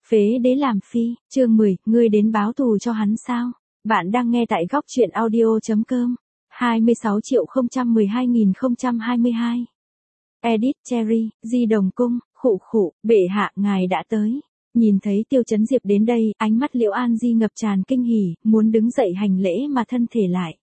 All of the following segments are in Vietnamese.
Phế đế làm phi, chương 10, ngươi đến báo thù cho hắn sao? Bạn đang nghe tại góc truyện audio.com. 26.012.022. Edit Cherry, Di Đồng Cung, khụ, bệ hạ ngài đã tới. Nhìn thấy Tiêu Chấn Diệp đến đây, ánh mắt Liễu An Di ngập tràn kinh hỉ, muốn đứng dậy hành lễ mà thân thể lại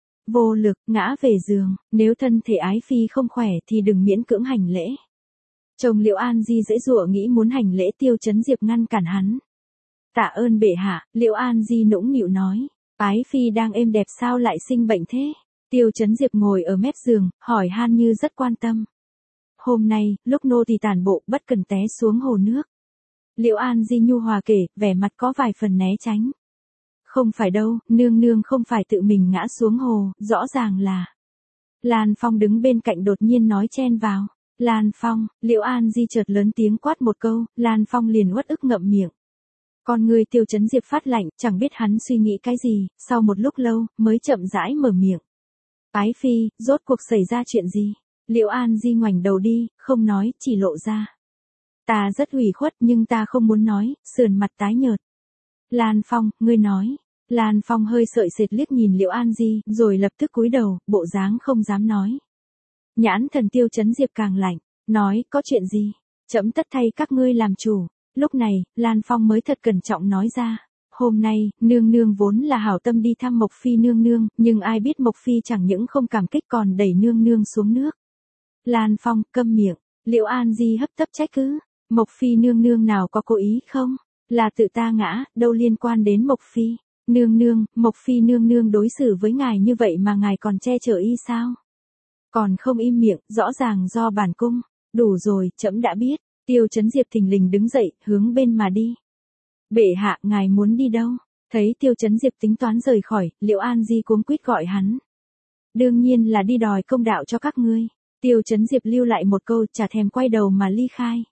vô lực, ngã về giường, nếu thân thể ái phi không khỏe thì đừng miễn cưỡng hành lễ. Chồng Liễu An Di dễ dụa nghĩ muốn hành lễ, Tiêu Chấn Diệp ngăn cản hắn. Tạ ơn bệ hạ, Liễu An Di nũng nịu nói, ái phi đang êm đẹp sao lại sinh bệnh thế? Tiêu Chấn Diệp ngồi ở mép giường, hỏi han như rất quan tâm. Hôm nay, lúc nô tỳ tản bộ bất cần té xuống hồ nước. Liễu An Di nhu hòa kể, vẻ mặt có vài phần né tránh. Không phải đâu, nương nương không phải tự mình ngã xuống hồ, rõ ràng là. Lan Phong đứng bên cạnh đột nhiên nói chen vào. Lan Phong, Liễu An Di chợt lớn tiếng quát một câu, Lan Phong liền uất ức ngậm miệng. Con người Tiêu Chấn Diệp phát lạnh, chẳng biết hắn suy nghĩ cái gì, sau một lúc lâu, mới chậm rãi mở miệng. Ái phi, rốt cuộc xảy ra chuyện gì? Liễu An Di ngoảnh đầu đi, không nói, chỉ lộ ra. Ta rất ủy khuất nhưng ta không muốn nói, sườn mặt tái nhợt. Lan Phong, ngươi nói. Lan Phong hơi sợi sệt liếc nhìn Liễu An Di, rồi lập tức cúi đầu, bộ dáng không dám nói. Nhãn thần Tiêu Chấn Diệp càng lạnh, nói, có chuyện gì? Trẫm tất thay các ngươi làm chủ. Lúc này, Lan Phong mới thật cẩn trọng nói ra. Hôm nay, nương nương vốn là hảo tâm đi thăm Mộc Phi nương nương, nhưng ai biết Mộc Phi chẳng những không cảm kích còn đẩy nương nương xuống nước. Lan Phong, câm miệng. Liễu An Di hấp tấp trách cứ. Mộc Phi nương nương nào có cố ý không? Là tự ta ngã, đâu liên quan đến Mộc Phi. Nương nương, Mộc Phi nương nương đối xử với ngài như vậy mà ngài còn che chở y sao? Còn không im miệng, rõ ràng do bản cung. Đủ rồi, trẫm đã biết. Tiêu Chấn Diệp thình lình đứng dậy, hướng bên mà đi. Bệ hạ, ngài muốn đi đâu? Thấy Tiêu Chấn Diệp tính toán rời khỏi, Liễu An Di cuống quýt gọi hắn. Đương nhiên là đi đòi công đạo cho các ngươi. Tiêu Chấn Diệp lưu lại một câu, chả thèm quay đầu mà ly khai.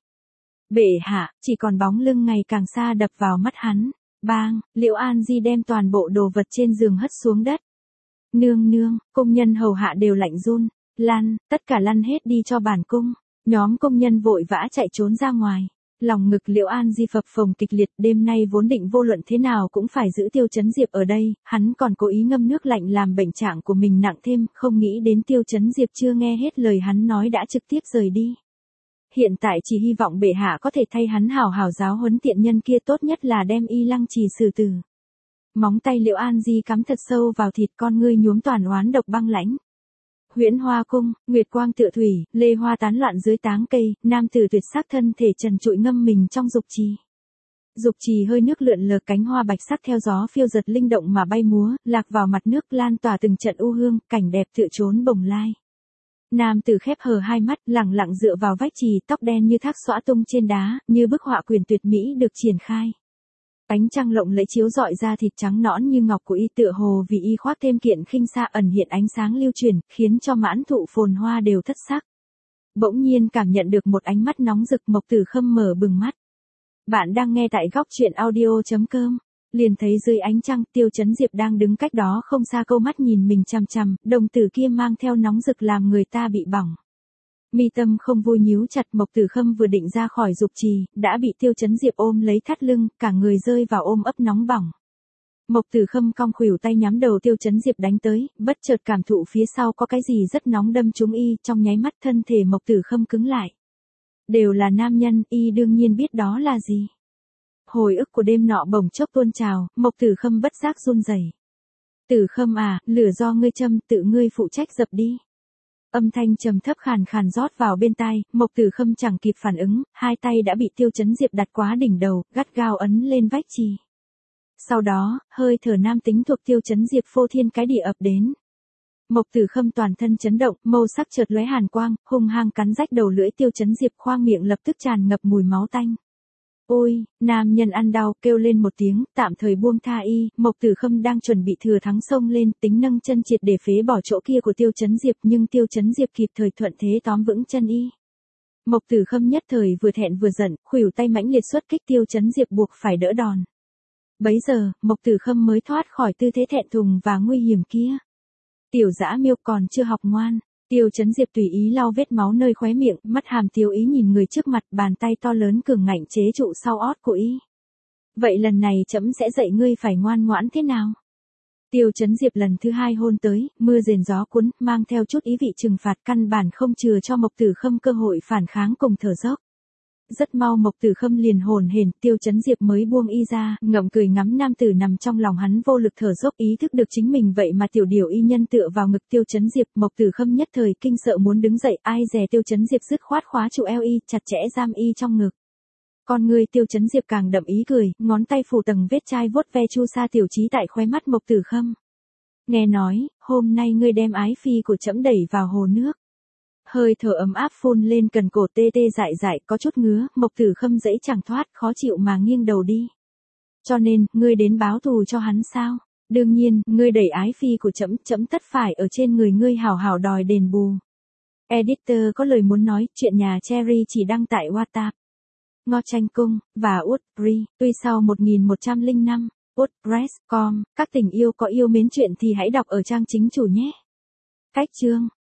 Bệ hạ, chỉ còn bóng lưng ngày càng xa đập vào mắt hắn. Bang, Liễu An Di đem toàn bộ đồ vật trên giường hất xuống đất. Nương nương, công nhân hầu hạ đều lạnh run. Lăn, tất cả lăn hết đi cho bản cung. Nhóm công nhân vội vã chạy trốn ra ngoài. Lòng ngực Liễu An Di phập phồng kịch liệt, đêm nay vốn định vô luận thế nào cũng phải giữ Tiêu Chấn Diệp ở đây, hắn còn cố ý ngâm nước lạnh làm bệnh trạng của mình nặng thêm, không nghĩ đến Tiêu Chấn Diệp chưa nghe hết lời hắn nói đã trực tiếp rời đi. Hiện tại chỉ hy vọng bệ hạ có thể thay hắn hảo hảo giáo huấn tiện nhân kia, tốt nhất là đem y lăng trì xử tử. Móng tay Liễu An Di cắm thật sâu vào thịt, con ngươi nhuốm toàn oán độc băng lãnh. Huyễn Hoa cung, nguyệt quang tựa thủy, lê hoa tán loạn dưới táng cây, nam tử tuyệt sắc thân thể trần trụi ngâm mình trong dục trì. Dục trì hơi nước lượn lờ, cánh hoa bạch sắc theo gió phiêu giật linh động mà bay múa, lạc vào mặt nước lan tỏa từng trận u hương, cảnh đẹp tựa trốn bồng lai. Nam tử khép hờ hai mắt, lẳng lặng dựa vào vách trì, tóc đen như thác xõa tung trên đá, như bức họa quyền tuyệt mỹ được triển khai. Ánh trăng lộng lẫy chiếu rọi ra thịt trắng nõn như ngọc của y, tựa hồ vì y khoác thêm kiện khinh sa ẩn hiện ánh sáng lưu chuyển, khiến cho mãn thụ phồn hoa đều thất sắc. Bỗng nhiên cảm nhận được một ánh mắt nóng rực, Mộc Tử Khâm mở bừng mắt. Bạn đang nghe tại góc truyện audio.com. Liền thấy dưới ánh trăng, Tiêu Chấn Diệp đang đứng cách đó không xa, câu mắt nhìn mình chằm chằm, đồng tử kia mang theo nóng rực làm người ta bị bỏng. Mi tâm không vui nhíu chặt, Mộc Tử Khâm vừa định ra khỏi dục trì, đã bị Tiêu Chấn Diệp ôm lấy thắt lưng, cả người rơi vào ôm ấp nóng bỏng. Mộc Tử Khâm cong khuỷu tay nhắm đầu Tiêu Chấn Diệp đánh tới, bất chợt cảm thụ phía sau có cái gì rất nóng đâm trúng y, trong nháy mắt thân thể Mộc Tử Khâm cứng lại. Đều là nam nhân, y đương nhiên biết đó là gì. Hồi ức của đêm nọ bỗng chốc tuôn trào, Mộc Tử Khâm bất giác run rẩy. Tử Khâm à, lửa do ngươi châm, tự ngươi phụ trách dập đi. Âm thanh trầm thấp khàn khàn rót vào bên tai, Mộc Tử Khâm chẳng kịp phản ứng, hai tay đã bị Tiêu Chấn Diệp đặt quá đỉnh đầu, gắt gao ấn lên vách trì. Sau đó, hơi thở nam tính thuộc Tiêu Chấn Diệp phô thiên cái địa ập đến. Mộc Tử Khâm toàn thân chấn động, mâu sắc chợt lóe hàn quang, hung hăng cắn rách đầu lưỡi Tiêu Chấn Diệp, khoang miệng lập tức tràn ngập mùi máu tanh. Ôi, nam nhân ăn đau, kêu lên một tiếng, tạm thời buông tha y, Mộc Tử Khâm đang chuẩn bị thừa thắng xông lên, tính nâng chân triệt để phế bỏ chỗ kia của Tiêu Chấn Diệp, nhưng Tiêu Chấn Diệp kịp thời thuận thế tóm vững chân y. Mộc Tử Khâm nhất thời vừa thẹn vừa giận, khuỷu tay mãnh liệt xuất kích, Tiêu Chấn Diệp buộc phải đỡ đòn. Bấy giờ, Mộc Tử Khâm mới thoát khỏi tư thế thẹn thùng và nguy hiểm kia. Tiểu Dã Miêu còn chưa học ngoan. Tiêu Chấn Diệp tùy ý lau vết máu nơi khóe miệng, mắt hàm tiêu ý nhìn người trước mặt, bàn tay to lớn cường ngạnh chế trụ sau ót của y. Vậy lần này trẫm sẽ dạy ngươi phải ngoan ngoãn thế nào? Tiêu Chấn Diệp lần thứ 2 hôn tới, mưa rền gió cuốn, mang theo chút ý vị trừng phạt căn bản không chừa cho Mộc Tử Khâm cơ hội phản kháng cùng thở dốc. Rất mau Mộc Tử Khâm liền hồn hển, Tiêu Chấn Diệp mới buông y ra, ngậm cười ngắm nam tử nằm trong lòng hắn vô lực thở dốc, ý thức được chính mình vậy mà tiểu điều y nhân tựa vào ngực Tiêu Chấn Diệp, Mộc Tử Khâm nhất thời kinh sợ muốn đứng dậy, ai dè Tiêu Chấn Diệp dứt khoát khóa trụ eo y, chặt chẽ giam y trong ngực. Con người Tiêu Chấn Diệp càng đậm ý cười, ngón tay phủ tầng vết chai vuốt ve chu sa tiểu trí tại khóe mắt Mộc Tử Khâm. Nghe nói, hôm nay ngươi đem ái phi của trẫm đẩy vào hồ nước. Hơi thở ấm áp phun lên cần cổ tê tê dại dại, có chút ngứa, Mộc Tử Khâm dãy chẳng thoát, khó chịu mà nghiêng đầu đi. Cho nên, ngươi đến báo thù cho hắn sao? Đương nhiên, ngươi đẩy ái phi của trẫm, trẫm tất phải ở trên người ngươi hảo hảo đòi đền bù. Editor có lời muốn nói, chuyện nhà Cherry chỉ đăng tại WhatsApp. Ngo Tranh Cung, và Woodbury, tuy sau 1105, WordPress.com, các tình yêu có yêu mến chuyện thì hãy đọc ở trang chính chủ nhé. Cách chương